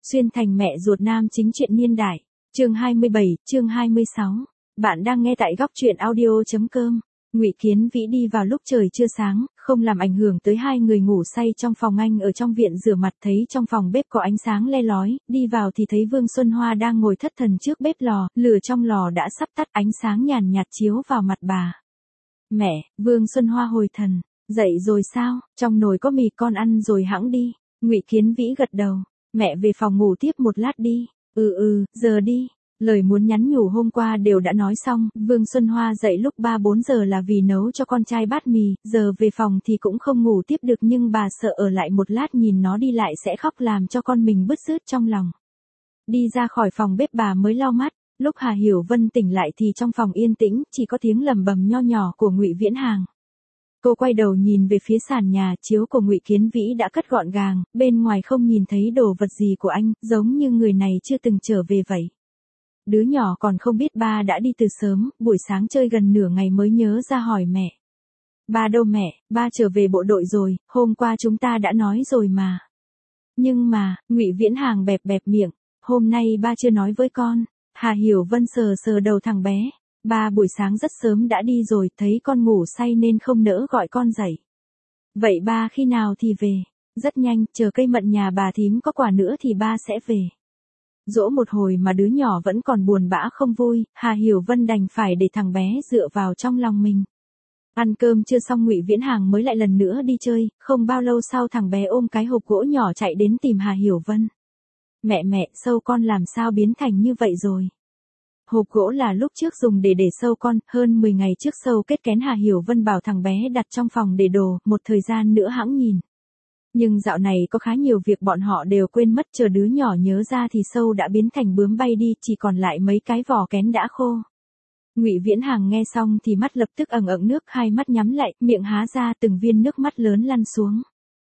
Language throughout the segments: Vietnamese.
Xuyên thành mẹ ruột nam chính truyện niên đại. Chương 27, chương 26. Bạn đang nghe tại góc truyện audio.com. Ngụy Kiến Vĩ đi vào lúc trời chưa sáng, không làm ảnh hưởng tới hai người ngủ say trong phòng. Anh ở trong viện rửa mặt thấy trong phòng bếp có ánh sáng le lói, đi vào thì thấy Vương Xuân Hoa đang ngồi thất thần trước bếp lò, lửa trong lò đã sắp tắt, ánh sáng nhàn nhạt chiếu vào mặt bà. Mẹ, Vương Xuân Hoa hồi thần, dậy rồi sao, trong nồi có mì con ăn rồi hẵng đi. Ngụy Kiến Vĩ gật đầu, mẹ về phòng ngủ tiếp một lát đi. Giờ đi. Lời muốn nhắn nhủ hôm qua đều đã nói xong, Vương Xuân Hoa dậy lúc 3-4 giờ là vì nấu cho con trai bát mì, giờ về phòng thì cũng không ngủ tiếp được nhưng bà sợ ở lại một lát nhìn nó đi lại sẽ khóc làm cho con mình bứt rứt trong lòng. Đi ra khỏi phòng bếp bà mới lau mắt, lúc Hà Hiểu Vân tỉnh lại thì trong phòng yên tĩnh, chỉ có tiếng lầm bầm nho nhỏ của Ngụy Viễn Hàng. Cô quay đầu nhìn về phía sàn nhà, chiếu của Ngụy Kiến Vĩ đã cất gọn gàng, bên ngoài không nhìn thấy đồ vật gì của anh, giống như người này chưa từng trở về vậy. Đứa nhỏ còn không biết ba đã đi từ sớm, buổi sáng chơi gần nửa ngày mới nhớ ra hỏi mẹ. Ba đâu mẹ, ba trở về bộ đội rồi, hôm qua chúng ta đã nói rồi mà. Nhưng mà, Ngụy Viễn Hàng bẹp bẹp miệng, hôm nay ba chưa nói với con. Hà Hiểu Vân sờ sờ đầu thằng bé. Ba buổi sáng rất sớm đã đi rồi, thấy con ngủ say nên không nỡ gọi con dậy. Vậy ba khi nào thì về? Rất nhanh, chờ cây mận nhà bà thím có quả nữa thì ba sẽ về. Dỗ một hồi mà đứa nhỏ vẫn còn buồn bã không vui, Hà Hiểu Vân đành phải để thằng bé dựa vào trong lòng mình. Ăn cơm chưa xong Ngụy Viễn Hàng mới lại lần nữa đi chơi, không bao lâu sau thằng bé ôm cái hộp gỗ nhỏ chạy đến tìm Hà Hiểu Vân. Mẹ, sâu con làm sao biến thành như vậy rồi? Hộp gỗ là lúc trước dùng để sâu con, hơn 10 ngày trước sâu kết kén. Hà Hiểu Vân bảo thằng bé đặt trong phòng để đồ, một thời gian nữa hẵng nhìn. Nhưng dạo này có khá nhiều việc bọn họ đều quên mất, chờ đứa nhỏ nhớ ra thì sâu đã biến thành bướm bay đi, chỉ còn lại mấy cái vỏ kén đã khô. Ngụy Viễn Hàng nghe xong thì mắt lập tức ẩn ẩn nước, hai mắt nhắm lại, miệng há ra từng viên nước mắt lớn lăn xuống.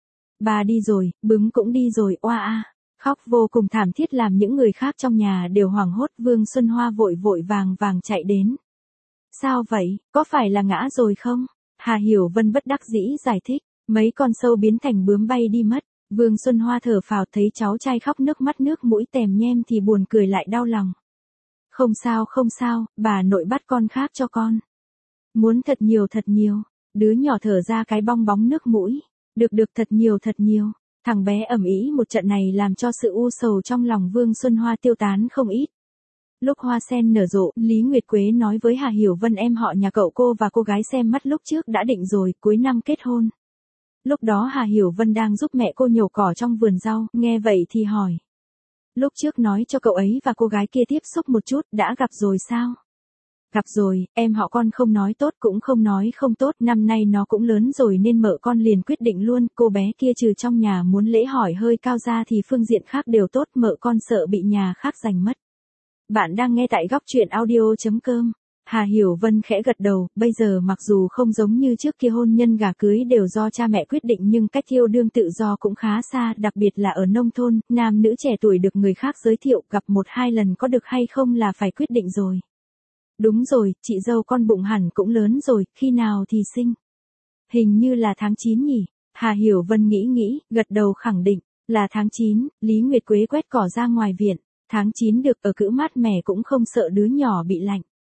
Ba đi rồi, bướm cũng đi rồi, oa a. Khóc vô cùng thảm thiết làm những người khác trong nhà đều hoảng hốt. Vương Xuân Hoa vội vàng chạy đến. Sao vậy, có phải là ngã rồi không? Hà Hiểu Vân bất đắc dĩ giải thích, mấy con sâu biến thành bướm bay đi mất. Vương Xuân Hoa thở phào thấy cháu trai khóc nước mắt nước mũi tèm nhem thì buồn cười lại đau lòng. Không sao, bà nội bắt con khác cho con. Muốn thật nhiều. Đứa nhỏ thở ra cái bong bóng nước mũi. Được thật nhiều. Thằng bé ầm ĩ một trận này làm cho sự u sầu trong lòng Vương Xuân Hoa tiêu tán không ít. Lúc hoa sen nở rộ, Lý Nguyệt Quế nói với Hà Hiểu Vân em họ nhà cậu cô và cô gái xem mắt lúc trước đã định rồi, cuối năm kết hôn. Lúc đó Hà Hiểu Vân đang giúp mẹ cô nhổ cỏ trong vườn rau, nghe vậy thì hỏi. Lúc trước nói cho cậu ấy và cô gái kia tiếp xúc một chút, đã gặp rồi sao? Gặp rồi, em họ con không nói tốt cũng không nói không tốt, năm nay nó cũng lớn rồi nên mợ con liền quyết định luôn, cô bé kia trừ trong nhà muốn lễ hỏi hơi cao ra thì phương diện khác đều tốt, mợ con sợ bị nhà khác giành mất. Bạn đang nghe tại góc truyện audio.com. Hà Hiểu Vân khẽ gật đầu, bây giờ mặc dù không giống như trước kia hôn nhân gả cưới đều do cha mẹ quyết định nhưng cách yêu đương tự do cũng khá xa, đặc biệt là ở nông thôn, nam nữ trẻ tuổi được người khác giới thiệu gặp 1-2 lần có được hay không là phải quyết định rồi. Đúng rồi, chị dâu con bụng hẳn cũng lớn rồi, khi nào thì sinh? Hình như là tháng 9 nhỉ? Hà Hiểu Vân nghĩ, gật đầu khẳng định, là tháng 9, Lý Nguyệt Quế quét cỏ ra ngoài viện, tháng 9 được ở cữ mát mẻ cũng không sợ đứa nhỏ bị lạnh.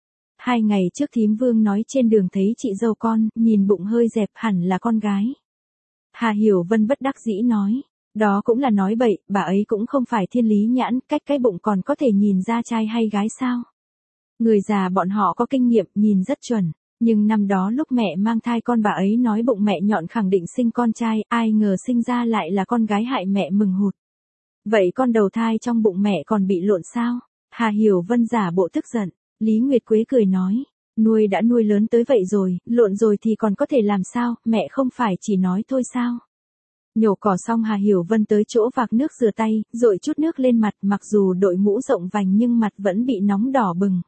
2 ngày trước thím Vương nói trên đường thấy chị dâu con, nhìn bụng hơi dẹp hẳn là con gái. Hà Hiểu Vân bất đắc dĩ nói, đó cũng là nói bậy, bà ấy cũng không phải thiên lý nhãn, cách cái bụng còn có thể nhìn ra trai hay gái sao? Người già bọn họ có kinh nghiệm, nhìn rất chuẩn, nhưng năm đó lúc mẹ mang thai con bà ấy nói bụng mẹ nhọn khẳng định sinh con trai, ai ngờ sinh ra lại là con gái hại mẹ mừng hụt. Vậy con đầu thai trong bụng mẹ còn bị lộn sao? Hà Hiểu Vân giả bộ tức giận, Lý Nguyệt Quế cười nói, nuôi đã nuôi lớn tới vậy rồi, lộn rồi thì còn có thể làm sao, mẹ không phải chỉ nói thôi sao? Nhổ cỏ xong Hà Hiểu Vân tới chỗ vạc nước rửa tay, dội chút nước lên mặt, mặc dù đội mũ rộng vành nhưng mặt vẫn bị nóng đỏ bừng.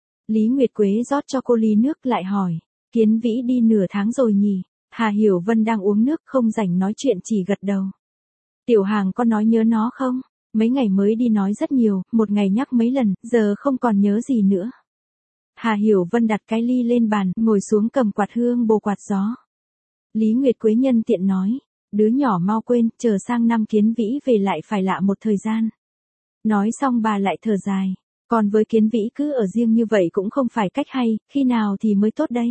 Lý Nguyệt Quế rót cho cô ly nước lại hỏi, Kiến Vĩ đi nửa tháng rồi nhỉ? Hà Hiểu Vân đang uống nước không rảnh nói chuyện chỉ gật đầu. Tiểu Hàng có nói nhớ nó không? Mấy ngày mới đi nói rất nhiều, một ngày nhắc mấy lần, giờ không còn nhớ gì nữa. Hà Hiểu Vân đặt cái ly lên bàn, ngồi xuống cầm quạt hương bồ quạt gió. Lý Nguyệt Quế nhân tiện nói, đứa nhỏ mau quên, chờ sang năm Kiến Vĩ về lại phải lạ một thời gian. Nói xong bà lại thở dài. Còn với Kiến Vĩ cứ ở riêng như vậy cũng không phải cách hay, khi nào thì mới tốt đây?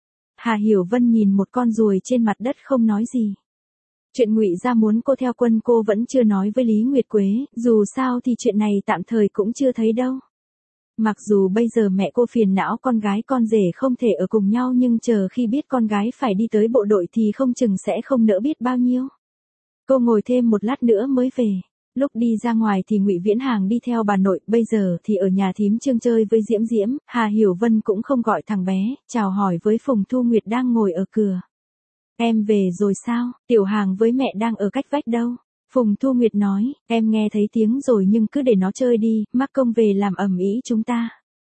Hà Hiểu Vân nhìn một con ruồi trên mặt đất không nói gì. Chuyện Ngụy gia muốn cô theo quân cô vẫn chưa nói với Lý Nguyệt Quế, dù sao thì chuyện này tạm thời cũng chưa thấy đâu. Mặc dù bây giờ mẹ cô phiền não con gái con rể không thể ở cùng nhau nhưng chờ khi biết con gái phải đi tới bộ đội thì không chừng sẽ không nỡ biết bao nhiêu. Cô ngồi thêm một lát nữa mới về. Lúc đi ra ngoài thì Ngụy Viễn Hàng đi theo bà nội, bây giờ thì ở nhà thím Trương chơi với Diễm Diễm, Hà Hiểu Vân cũng không gọi thằng bé, chào hỏi với Phùng Thu Nguyệt đang ngồi ở cửa. Em về rồi sao, Tiểu Hàng với mẹ đang ở cách vách đâu? Phùng Thu Nguyệt nói, em nghe thấy tiếng rồi nhưng cứ để nó chơi đi, mắc công về làm ầm ĩ chúng ta.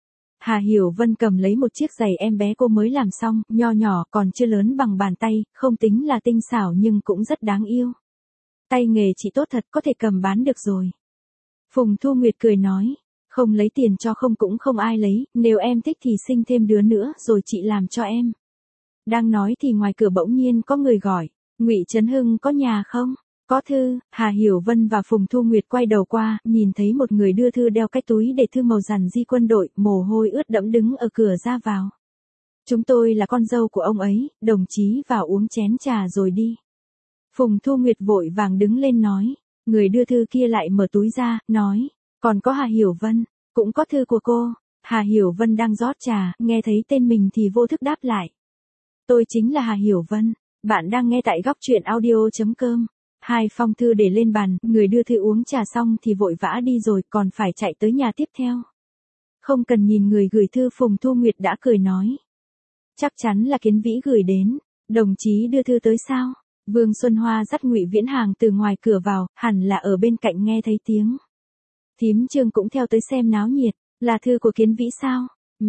Hà Hiểu Vân cầm lấy một chiếc giày em bé cô mới làm xong, nho nhỏ còn chưa lớn bằng bàn tay, không tính là tinh xảo nhưng cũng rất đáng yêu. Tay nghề chị tốt thật, có thể cầm bán được rồi. Phùng Thu Nguyệt cười nói, không lấy tiền cho không cũng không ai lấy, nếu em thích thì sinh thêm đứa nữa rồi chị làm cho em. Đang nói thì ngoài cửa bỗng nhiên có người gọi, Ngụy Trấn Hưng có nhà không? Có thư. Hà Hiểu Vân và Phùng Thu Nguyệt quay đầu qua, nhìn thấy một người đưa thư đeo cái túi để thư màu rằn di quân đội, mồ hôi ướt đẫm đứng ở cửa ra vào. Chúng tôi là con dâu của ông ấy, đồng chí vào uống chén trà rồi đi. Phùng Thu Nguyệt vội vàng đứng lên nói, người đưa thư kia lại mở túi ra, nói, còn có Hà Hiểu Vân, cũng có thư của cô. Hà Hiểu Vân đang rót trà, nghe thấy tên mình thì vô thức đáp lại. Tôi chính là Hà Hiểu Vân, bạn đang nghe tại góc truyện audio.com. Hai phong thư để lên bàn, người đưa thư uống trà xong thì vội vã đi rồi còn phải chạy tới nhà tiếp theo. Không cần nhìn người gửi thư, Phùng Thu Nguyệt đã cười nói. Chắc chắn là Kiến Vĩ gửi đến, đồng chí đưa thư tới sao? Vương Xuân Hoa dắt Ngụy Viễn Hàng từ ngoài cửa vào, hẳn là ở bên cạnh nghe thấy tiếng. Thím Trương cũng theo tới xem náo nhiệt, là thư của Kiến Vĩ sao?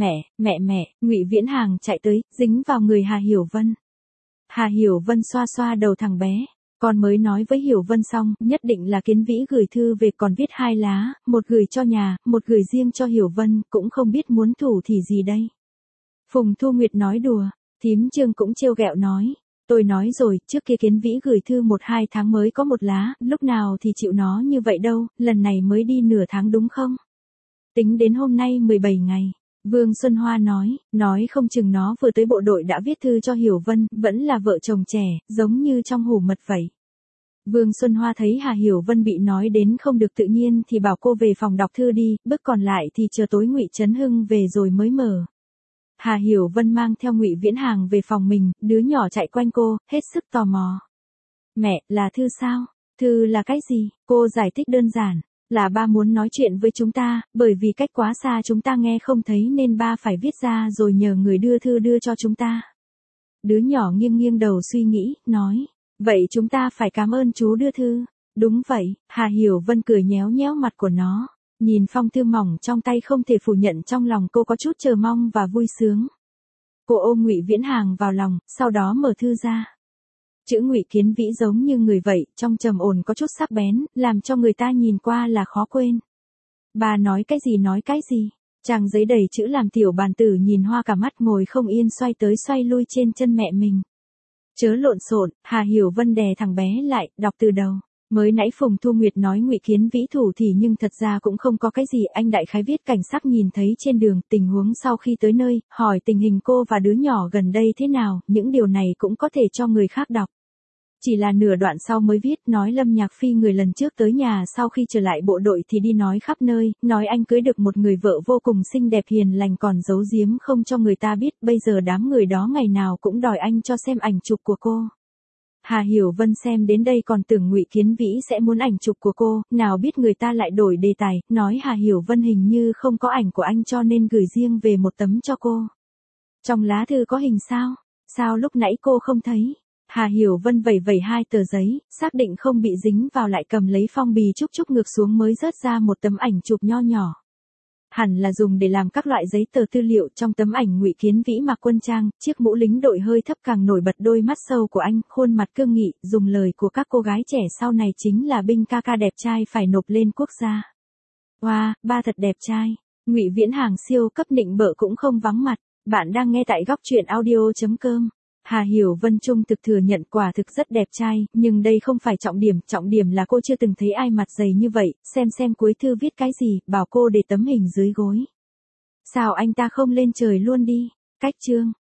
Mẹ, Ngụy Viễn Hàng chạy tới, dính vào người Hà Hiểu Vân. Hà Hiểu Vân xoa xoa đầu thằng bé, con mới nói với Hiểu Vân xong, nhất định là Kiến Vĩ gửi thư về, còn viết 2 lá, một gửi cho nhà, một gửi riêng cho Hiểu Vân, cũng không biết muốn thủ thì gì đây. Phùng Thu Nguyệt nói đùa, thím Trương cũng trêu ghẹo nói. Tôi nói rồi, trước kia Kiến Vĩ gửi thư 1-2 tháng mới có một lá, lúc nào thì chịu nó như vậy đâu, lần này mới đi nửa tháng đúng không? Tính đến hôm nay 17 ngày. Vương Xuân Hoa nói không chừng nó vừa tới bộ đội đã viết thư cho Hiểu Vân, vẫn là vợ chồng trẻ, giống như trong hủ mật vậy. Vương Xuân Hoa thấy Hà Hiểu Vân bị nói đến không được tự nhiên thì bảo cô về phòng đọc thư đi, bước còn lại thì chờ tối Ngụy Trấn Hưng về rồi mới mở. Hà Hiểu Vân mang theo Ngụy Viễn Hàng về phòng mình, đứa nhỏ chạy quanh cô, hết sức tò mò. Mẹ, là thư sao? Thư là cái gì? Cô giải thích đơn giản. Là ba muốn nói chuyện với chúng ta, bởi vì cách quá xa chúng ta nghe không thấy nên ba phải viết ra rồi nhờ người đưa thư đưa cho chúng ta. Đứa nhỏ nghiêng nghiêng đầu suy nghĩ, nói. Vậy chúng ta phải cảm ơn chú đưa thư. Đúng vậy, Hà Hiểu Vân cười nhéo nhéo mặt của nó. Nhìn phong thư mỏng trong tay không thể phủ nhận trong lòng cô có chút chờ mong và vui sướng. Cô ôm Ngụy Viễn Hàng vào lòng, sau đó mở thư ra. Chữ Ngụy Kiến Vĩ giống như người vậy, trong trầm ổn có chút sắc bén, làm cho người ta nhìn qua là khó quên. Bà nói cái gì? Trang giấy đầy chữ làm tiểu bàn tử nhìn hoa cả mắt, ngồi không yên xoay tới xoay lui trên chân mẹ mình. Chớ lộn xộn, Hà Hiểu Vân đè thằng bé lại, đọc từ đầu. Mới nãy Phùng Thu Nguyệt nói Ngụy Kiến Vĩ thủ thì nhưng thật ra cũng không có cái gì, anh đại khái viết cảnh sắc nhìn thấy trên đường, tình huống sau khi tới nơi, hỏi tình hình cô và đứa nhỏ gần đây thế nào, những điều này cũng có thể cho người khác đọc. Chỉ là nửa đoạn sau mới viết, nói Lâm Nhạc Phi người lần trước tới nhà sau khi trở lại bộ đội thì đi nói khắp nơi, nói anh cưới được một người vợ vô cùng xinh đẹp hiền lành còn giấu giếm không cho người ta biết, bây giờ đám người đó ngày nào cũng đòi anh cho xem ảnh chụp của cô. Hà Hiểu Vân xem đến đây còn tưởng Ngụy Kiến Vĩ sẽ muốn ảnh chụp của cô, nào biết người ta lại đổi đề tài, nói Hà Hiểu Vân hình như không có ảnh của anh cho nên gửi riêng về một tấm cho cô. Trong lá thư có hình sao? Sao lúc nãy cô không thấy? Hà Hiểu Vân vẩy vẩy 2 tờ giấy, xác định không bị dính vào lại cầm lấy phong bì chúc ngược xuống mới rớt ra một tấm ảnh chụp nho nhỏ. Hẳn là dùng để làm các loại giấy tờ tư liệu. Trong tấm ảnh Ngụy Kiến Vĩ mặc quân trang, chiếc mũ lính đội hơi thấp càng nổi bật đôi mắt sâu của anh, khuôn mặt cương nghị, dùng lời của các cô gái trẻ sau này chính là binh ca ca đẹp trai phải nộp lên quốc gia. Wow, ba thật đẹp trai. Ngụy Viễn Hàng siêu cấp nịnh bợ cũng không vắng mặt. Bạn đang nghe tại góc truyện audio.com. Hà Hiểu Vân trung thực thừa nhận quả thực rất đẹp trai, nhưng đây không phải trọng điểm là cô chưa từng thấy ai mặt dày như vậy, xem cuối thư viết cái gì, bảo cô để tấm hình dưới gối. Sao anh ta không lên trời luôn đi, cách chương.